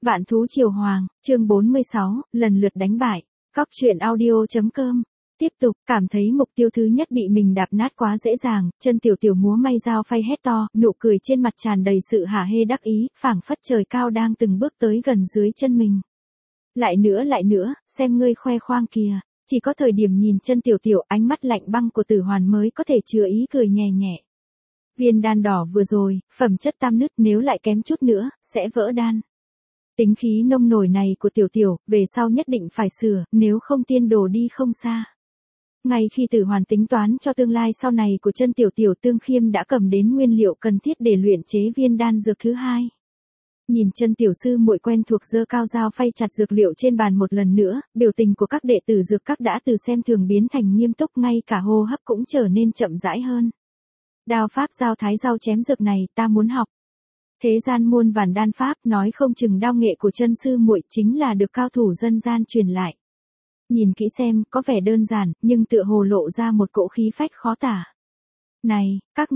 Vạn thú triều hoàng, chương 46, lần lượt đánh bại. Cóc truyện audio.com. Tiếp tục, cảm thấy mục tiêu thứ nhất bị mình đạp nát quá dễ dàng, chân tiểu tiểu múa may dao phay hét to, nụ cười trên mặt tràn đầy sự hả hê đắc ý, phảng phất trời cao đang từng bước tới gần dưới chân mình. Lại nữa, xem ngươi khoe khoang kìa. Chỉ có thời điểm nhìn chân tiểu tiểu, ánh mắt lạnh băng của Tử Hoàn mới có thể chứa ý cười nhẹ nhẹ. Viên đan đỏ vừa rồi, phẩm chất tam nứt, nếu lại kém chút nữa, sẽ vỡ đan. Tính khí nông nổi này của tiểu tiểu, về sau nhất định phải sửa, nếu không tiên đồ đi không xa. Ngay khi Tử Hoàn tính toán cho tương lai sau này của chân tiểu tiểu, Tương Khiêm đã cầm đến nguyên liệu cần thiết để luyện chế viên đan dược thứ hai. Nhìn chân tiểu sư muội quen thuộc giơ cao dao phay chặt dược liệu trên bàn một lần nữa, biểu tình của các đệ tử dược các đã từ xem thường biến thành nghiêm túc, ngay cả hô hấp cũng trở nên chậm rãi hơn. Đao pháp dao thái dao chém dược này ta muốn học. Thế gian muôn vàn đan pháp, nói không chừng đao nghệ của chân sư muội chính là được cao thủ dân gian truyền lại. Nhìn kỹ xem, có vẻ đơn giản, nhưng tựa hồ lộ ra một cỗ khí phách khó tả. Này,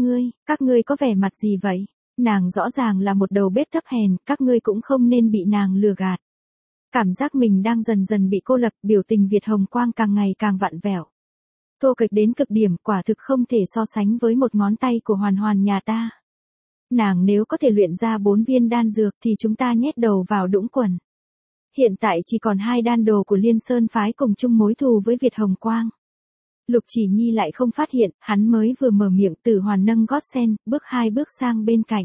các ngươi có vẻ mặt gì vậy? Nàng rõ ràng là một đầu bếp thấp hèn, các ngươi cũng không nên bị nàng lừa gạt. Cảm giác mình đang dần dần bị cô lập, biểu tình Việt Hồng Quang càng ngày càng vặn vẹo. Thô kệch đến cực điểm, quả thực không thể so sánh với một ngón tay của Hoàn Hoàn nhà ta. Nàng nếu có thể luyện ra 4 viên đan dược thì chúng ta nhét đầu vào đũng quần. Hiện tại chỉ còn 2 đan đồ của Liên Sơn phái cùng chung mối thù với Việt Hồng Quang. Lục Chỉ Nhi lại không phát hiện, hắn mới vừa mở miệng, Tử Hoàn nâng gót sen, bước 2 bước sang bên cạnh.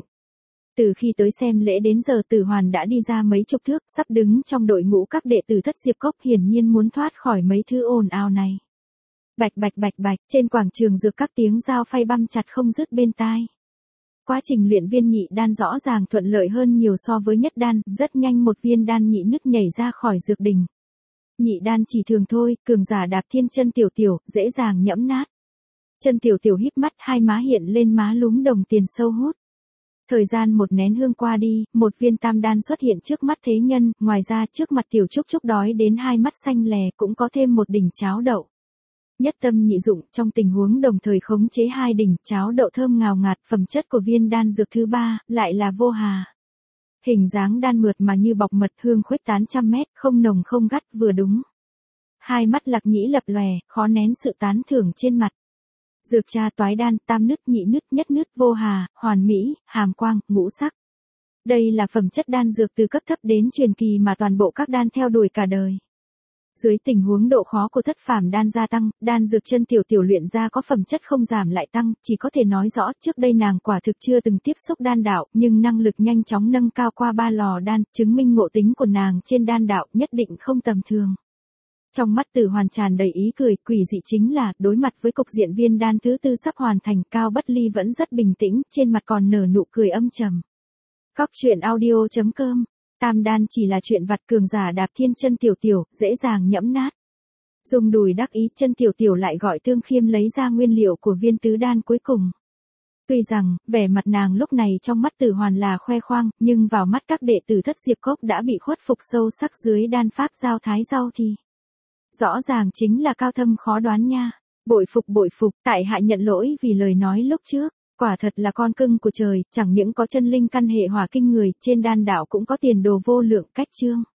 Từ khi tới xem lễ đến giờ Tử Hoàn đã đi ra mấy chục thước, sắp đứng trong đội ngũ các đệ tử Thất Diệp Cốc, hiển nhiên muốn thoát khỏi mấy thứ ồn ào này. Bạch bạch bạch bạch, trên quảng trường dược các tiếng dao phay băm chặt không dứt bên tai. Quá trình luyện viên nhị đan rõ ràng thuận lợi hơn nhiều so với nhất đan, rất nhanh một viên đan nhị nứt nhảy ra khỏi dược đình. Nhị đan chỉ thường thôi, cường giả Đạp Thiên chân tiểu tiểu, dễ dàng nhẫm nát. Chân tiểu tiểu híp mắt, hai má hiện lên má lúm đồng tiền sâu hút. Thời gian một nén hương qua đi, một viên tam đan xuất hiện trước mắt thế nhân, ngoài ra trước mặt tiểu trúc trúc đói đến hai mắt xanh lè cũng có thêm một đỉnh cháo đậu. Nhất tâm nhị dụng, trong tình huống đồng thời khống chế 2 đỉnh, cháo đậu thơm ngào ngạt, phẩm chất của viên đan dược thứ 3, lại là vô hà. Hình dáng đan mượt mà như bọc mật, hương khuếch tán trăm mét, không nồng không gắt, vừa đúng. Hai mắt Lạc Nhĩ lập lòe, khó nén sự tán thưởng trên mặt. Dược cha toái đan, tam nứt, nhị nứt, nhất nứt, vô hà, hoàn mỹ, hàm quang, ngũ sắc. Đây là phẩm chất đan dược từ cấp thấp đến truyền kỳ mà toàn bộ các đan theo đuổi cả đời. Dưới tình huống độ khó của thất phàm đan gia tăng, đan dược chân tiểu tiểu luyện ra có phẩm chất không giảm lại tăng, chỉ có thể nói rõ trước đây nàng quả thực chưa từng tiếp xúc đan đạo, nhưng năng lực nhanh chóng nâng cao qua 3 lò đan, chứng minh ngộ tính của nàng trên đan đạo nhất định không tầm thường. Trong mắt Tử Hoàn tràn đầy ý cười, quỷ dị chính là, đối mặt với cục diện viên đan thứ 4 sắp hoàn thành, Cao Bất Ly vẫn rất bình tĩnh, trên mặt còn nở nụ cười âm trầm. Cóc truyện audio.com. Tam đan chỉ là chuyện vặt, cường giả Đạp Thiên chân tiểu tiểu, dễ dàng nhẫm nát. Dùng đùi đắc ý, chân tiểu tiểu lại gọi Tương Khiêm lấy ra nguyên liệu của viên tứ đan cuối cùng. Tuy rằng, vẻ mặt nàng lúc này trong mắt Tử Hoàn là khoe khoang, nhưng vào mắt các đệ tử Thất Diệp Cốc đã bị khuất phục sâu sắc dưới đan pháp dao thái dao thì. Rõ ràng chính là cao thâm khó đoán nha. Bội phục, tại hạ nhận lỗi vì lời nói lúc trước. Quả thật là con cưng của trời, chẳng những có chân linh căn hệ hỏa kinh người, trên đan đạo cũng có tiền đồ vô lượng, cách chương.